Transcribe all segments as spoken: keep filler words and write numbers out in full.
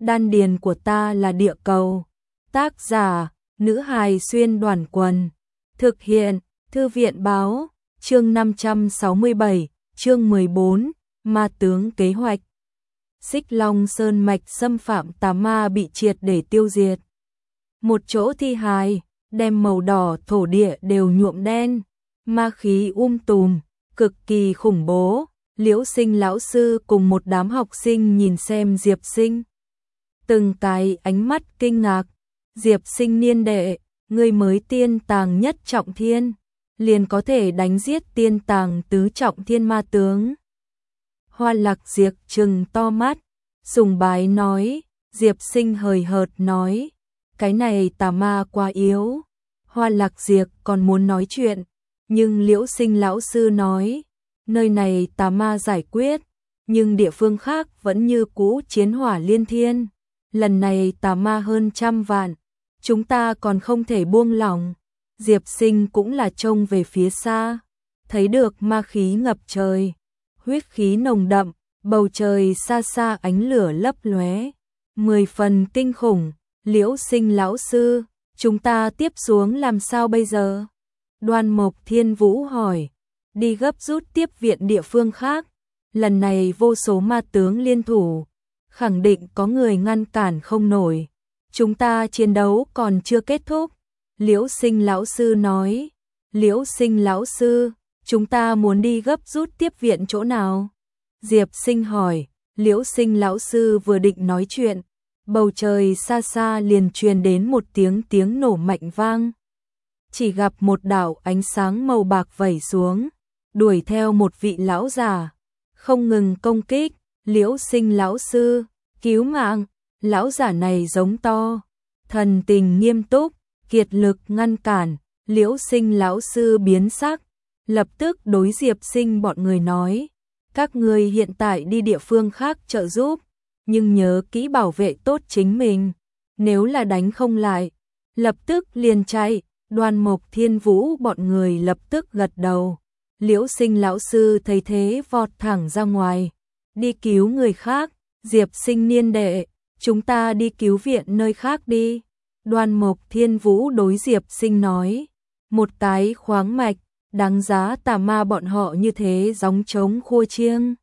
đan điền của ta là địa cầu. Tác giả, nữ hài xuyên đoàn quần. Thực hiện, thư viện báo, chương năm trăm sáu mươi bảy, chương mười bốn, ma tướng kế hoạch. Xích Long Sơn mạch xâm phạm tà ma bị triệt để tiêu diệt. Một chỗ thi hài, đem màu đỏ thổ địa đều nhuộm đen, ma khí um tùm, cực kỳ khủng bố. Liễu Sinh lão sư cùng một đám học sinh nhìn xem Diệp Sinh. Từng cái ánh mắt kinh ngạc. Diệp Sinh niên đệ, ngươi mới tiên tàng nhất trọng thiên, liền có thể đánh giết tiên tàng tứ trọng thiên ma tướng. Hoa Lạc Diệp trừng to mắt, sùng bái nói. Diệp Sinh hời hợt nói, cái này tà ma quá yếu. Hoa Lạc Diệp còn muốn nói chuyện, nhưng Liễu Sinh lão sư nói, nơi này tà ma giải quyết, nhưng địa phương khác vẫn như cũ chiến hỏa liên thiên. Lần này tà ma hơn trăm vạn, chúng ta còn không thể buông lỏng. Diệp Sinh cũng là trông về phía xa, thấy được ma khí ngập trời, huyết khí nồng đậm, bầu trời xa xa ánh lửa lấp lóe, mười phần kinh khủng. Liễu Sinh lão sư, chúng ta tiếp xuống làm sao bây giờ? Đoan Mộc Thiên Vũ hỏi. Đi gấp rút tiếp viện địa phương khác. Lần này vô số ma tướng liên thủ, khẳng định có người ngăn cản không nổi. Chúng ta chiến đấu còn chưa kết thúc. Liễu Sinh lão sư nói. Liễu Sinh lão sư, chúng ta muốn đi gấp rút tiếp viện chỗ nào? Diệp Sinh hỏi. Liễu Sinh lão sư vừa định nói chuyện, bầu trời xa xa liền truyền đến một tiếng tiếng nổ mạnh vang. Chỉ gặp một đạo ánh sáng màu bạc vẩy xuống, đuổi theo một vị lão già, không ngừng công kích. Liễu Sinh lão sư, cứu mạng! Lão giả này giống to, thần tình nghiêm túc, kiệt lực ngăn cản. Liễu Sinh lão sư biến sắc, lập tức đối Diệp Sinh bọn người nói, các người hiện tại đi địa phương khác trợ giúp, nhưng nhớ kỹ bảo vệ tốt chính mình, nếu là đánh không lại, lập tức liền chạy. Đoan Mộc Thiên Vũ bọn người lập tức gật đầu. Liễu Sinh lão sư thấy thế vọt thẳng ra ngoài, đi cứu người khác. Diệp Sinh niên đệ, chúng ta đi cứu viện nơi khác đi. Đoan Mộc Thiên Vũ đối Diệp Sinh nói, một cái khoáng mạch, đáng giá tà ma bọn họ như thế gióng trống khua chiêng.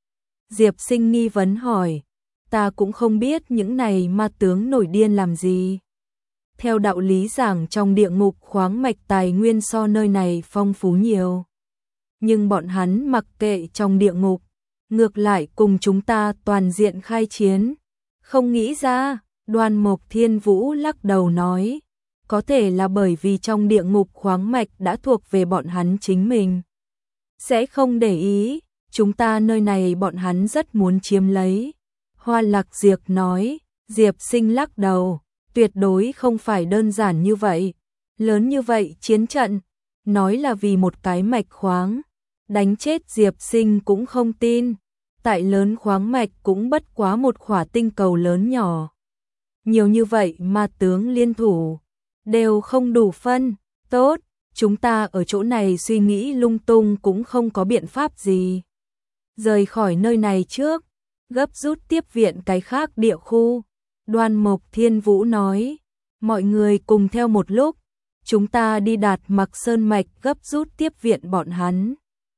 Diệp Sinh nghi vấn hỏi, ta cũng không biết những này ma tướng nổi điên làm gì. Theo đạo lý giảng trong địa ngục khoáng mạch tài nguyên so nơi này phong phú nhiều. Nhưng bọn hắn mặc kệ trong địa ngục, ngược lại cùng chúng ta toàn diện khai chiến. Không nghĩ ra, Đoan Mộc Thiên Vũ lắc đầu nói, có thể là bởi vì trong địa ngục khoáng mạch đã thuộc về bọn hắn chính mình. Sẽ không để ý, chúng ta nơi này bọn hắn rất muốn chiếm lấy. Hoa Lạc Diệp nói. Diệp Sinh lắc đầu, tuyệt đối không phải đơn giản như vậy. Lớn như vậy chiến trận, nói là vì một cái mạch khoáng, đánh chết Diệp Sinh cũng không tin. Tại lớn khoáng mạch cũng bất quá một khỏa tinh cầu lớn nhỏ. Nhiều như vậy ma tướng liên thủ, đều không đủ phân. Tốt, chúng ta ở chỗ này suy nghĩ lung tung cũng không có biện pháp gì. Rời khỏi nơi này trước, gấp rút tiếp viện cái khác địa khu. Đoan Mộc Thiên Vũ nói, mọi người cùng theo một lúc, chúng ta đi Đạt Mặc Sơn mạch gấp rút tiếp viện bọn hắn.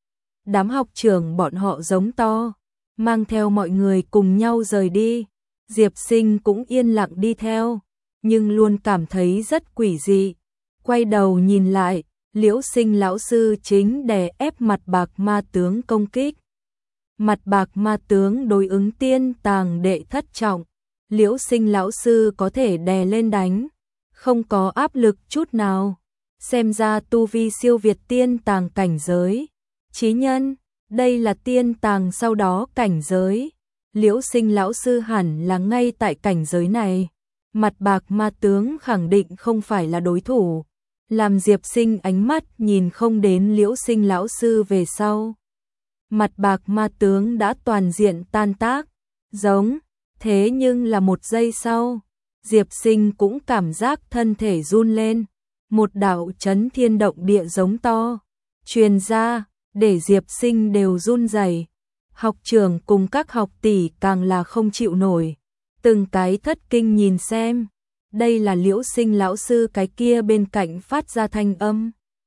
Đám học trưởng bọn họ giống to, mang theo mọi người cùng nhau rời đi. Diệp Sinh cũng yên lặng đi theo, nhưng luôn cảm thấy rất quỷ dị. Quay đầu nhìn lại, Liễu Sinh lão sư chính đè ép mặt bạc ma tướng công kích. Mặt bạc ma tướng đối ứng tiên tàng đệ thất trọng, Liễu Sinh lão sư có thể đè lên đánh, không có áp lực chút nào. Xem ra tu vi siêu việt tiên tàng cảnh giới. Chí nhân, đây là tiên tàng sau đó cảnh giới. Liễu Sinh lão sư hẳn là ngay tại cảnh giới này. Mặt bạc ma tướng khẳng định không phải là đối thủ, làm Diệp Sinh ánh mắt nhìn không đến Liễu Sinh lão sư về sau. Mặt bạc ma tướng đã toàn diện tan tác, giống, thế nhưng là một giây sau, Diệp Sinh cũng cảm giác thân thể run lên, một đạo chấn thiên động địa giống to truyền ra, để Diệp Sinh đều run rẩy. Học trưởng cùng các học tỷ càng là không chịu nổi, từng cái thất kinh nhìn xem. Đây là Liễu Sinh lão sư cái kia bên cạnh phát ra thanh âm.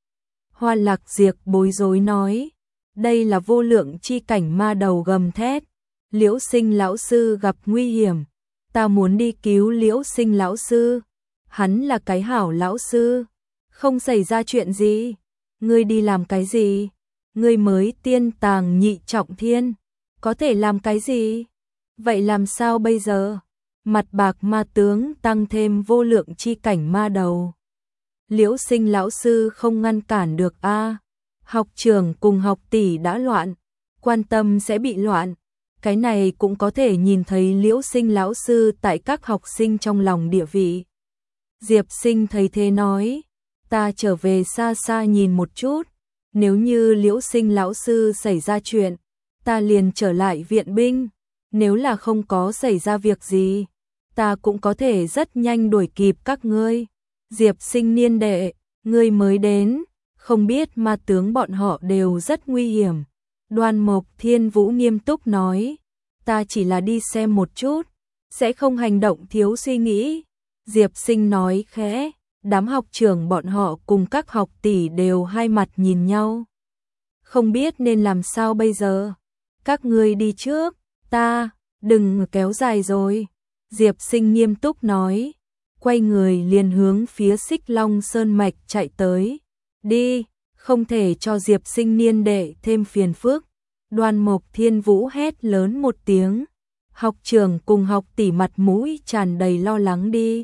Hoa Lạc Diệp bối rối nói, đây là vô lượng chi cảnh ma đầu gầm thét. Liễu Sinh lão sư gặp nguy hiểm, ta muốn đi cứu Liễu Sinh lão sư. Hắn là cái hảo lão sư, không xảy ra chuyện gì. Ngươi đi làm cái gì? Ngươi mới tiên tàng nhị trọng thiên, có thể làm cái gì? Vậy làm sao bây giờ? Mặt bạc ma tướng tăng thêm vô lượng chi cảnh ma đầu. Liễu Sinh lão sư không ngăn cản được a. Học trưởng cùng học tỷ đã loạn, quan tâm sẽ bị loạn. Cái này cũng có thể nhìn thấy Liễu Sinh lão sư tại các học sinh trong lòng địa vị. Diệp Sinh thấy thế nói, ta trở về xa xa nhìn một chút, nếu như Liễu Sinh lão sư xảy ra chuyện, ta liền trở lại viện binh, nếu là không có xảy ra việc gì, ta cũng có thể rất nhanh đuổi kịp các ngươi. Diệp Sinh niên đệ, ngươi mới đến, không biết ma tướng bọn họ đều rất nguy hiểm. Đoan Mộc Thiên Vũ nghiêm túc nói, ta chỉ là đi xem một chút, sẽ không hành động thiếu suy nghĩ. Diệp Sinh nói khẽ, đám học trưởng bọn họ cùng các học tỷ đều hai mặt nhìn nhau. Không biết nên làm sao bây giờ. Các ngươi đi trước, ta, đừng kéo dài rồi. Diệp Sinh nghiêm túc nói, quay người liền hướng phía Xích Long Sơn Mạch chạy tới. Đi, không thể cho Diệp Sinh niên đệ thêm phiền phức. Đoan Mộc Thiên Vũ hét lớn một tiếng. Học trưởng cùng học tỷ mặt mũi tràn đầy lo lắng đi.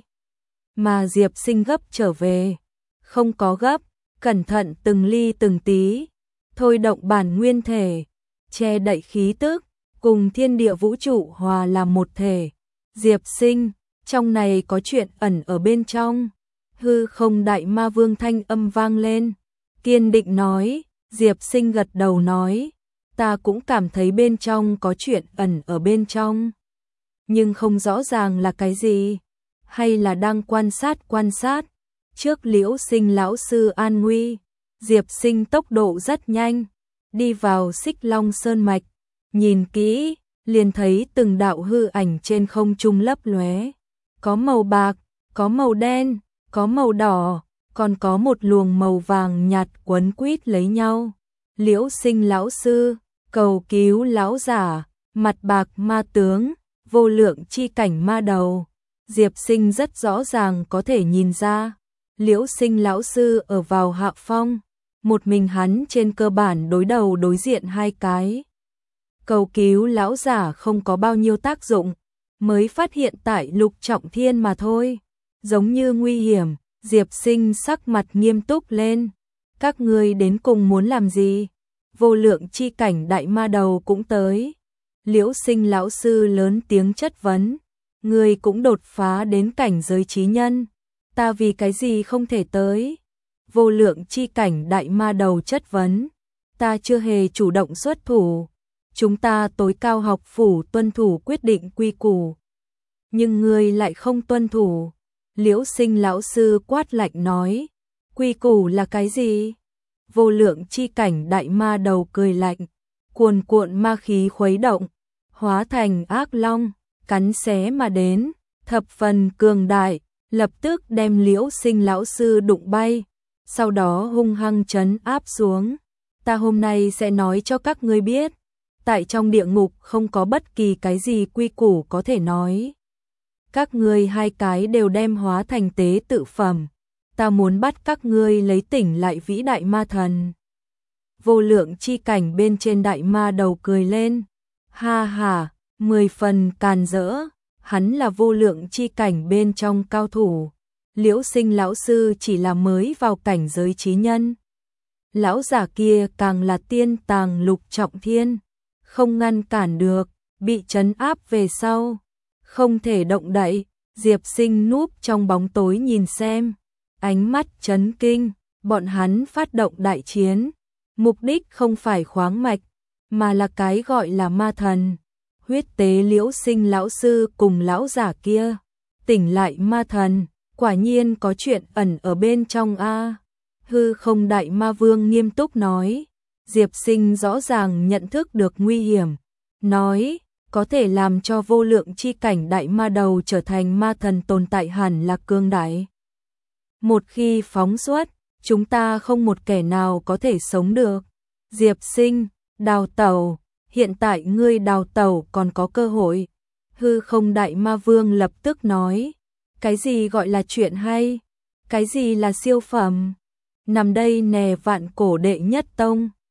Mà Diệp Sinh gấp trở về. Không có gấp, cẩn thận từng ly từng tí. Thôi động bản nguyên thể, che đậy khí tức, cùng thiên địa vũ trụ hòa làm một thể. Diệp Sinh, trong này có chuyện ẩn ở bên trong. Hư không đại ma vương thanh âm vang lên. Kiên định nói, Diệp Sinh gật đầu nói, ta cũng cảm thấy bên trong có chuyện ẩn ở bên trong. Nhưng không rõ ràng là cái gì, hay là đang quan sát quan sát. Trước Liễu Sinh lão sư an nguy, Diệp Sinh tốc độ rất nhanh, đi vào Xích Long Sơn Mạch, nhìn kỹ, liền thấy từng đạo hư ảnh trên không trung lấp lóe, có màu bạc, có màu đen, có màu đỏ, còn có một luồng màu vàng nhạt quấn quýt lấy nhau. Liễu Sinh lão sư, cầu cứu lão giả, mặt bạc ma tướng, vô lượng chi cảnh ma đầu. Diệp Sinh rất rõ ràng có thể nhìn ra, Liễu Sinh lão sư ở vào hạ phong, một mình hắn trên cơ bản đối đầu đối diện hai cái. Cầu cứu lão giả không có bao nhiêu tác dụng, mới phát hiện tại lục trọng thiên mà thôi. Giống như nguy hiểm, Diệp Sinh sắc mặt nghiêm túc lên. Các ngươi đến cùng muốn làm gì? Vô lượng chi cảnh đại ma đầu cũng tới. Liễu Sinh lão sư lớn tiếng chất vấn. Ngươi cũng đột phá đến cảnh giới chí nhân, ta vì cái gì không thể tới? Vô lượng chi cảnh đại ma đầu chất vấn. Ta chưa hề chủ động xuất thủ. Chúng ta tối cao học phủ tuân thủ quyết định quy củ. Nhưng ngươi lại không tuân thủ. Liễu Sinh lão sư quát lạnh nói. Quy củ là cái gì? Vô lượng chi cảnh đại ma đầu cười lạnh. Cuồn cuộn ma khí khuấy động, hóa thành ác long, cắn xé mà đến, thập phần cường đại, lập tức đem Liễu Sinh lão sư đụng bay, sau đó hung hăng trấn áp xuống. Ta hôm nay sẽ nói cho các ngươi biết, tại trong địa ngục không có bất kỳ cái gì quy củ có thể nói. Các ngươi hai cái đều đem hóa thành tế tự phẩm, ta muốn bắt các ngươi lấy tỉnh lại vĩ đại ma thần. Vô lượng chi cảnh bên trên đại ma đầu cười lên, ha ha, mười phần càn rỡ, hắn là vô lượng chi cảnh bên trong cao thủ. Liễu Sinh lão sư chỉ là mới vào cảnh giới chí nhân. Lão giả kia càng là tiên tàng lục trọng thiên, không ngăn cản được, bị trấn áp về sau, không thể động đậy. Diệp Sinh núp trong bóng tối nhìn xem, ánh mắt chấn kinh, bọn hắn phát động đại chiến, mục đích không phải khoáng mạch, mà là cái gọi là ma thần. Huyết tế Liễu Sinh lão sư cùng lão giả kia, tỉnh lại ma thần, quả nhiên có chuyện ẩn ở bên trong a. Hư không đại ma vương nghiêm túc nói. Diệp Sinh rõ ràng nhận thức được nguy hiểm, nói, có thể làm cho vô lượng chi cảnh đại ma đầu trở thành ma thần tồn tại hẳn là cương đại. Một khi phóng xuất, chúng ta không một kẻ nào có thể sống được. Diệp Sinh, đào tẩu, hiện tại ngươi đào tẩu còn có cơ hội. Hư không đại ma vương lập tức nói, cái gì gọi là chuyện hay? Cái gì là siêu phẩm? Nằm đây nè vạn cổ đệ nhất tông.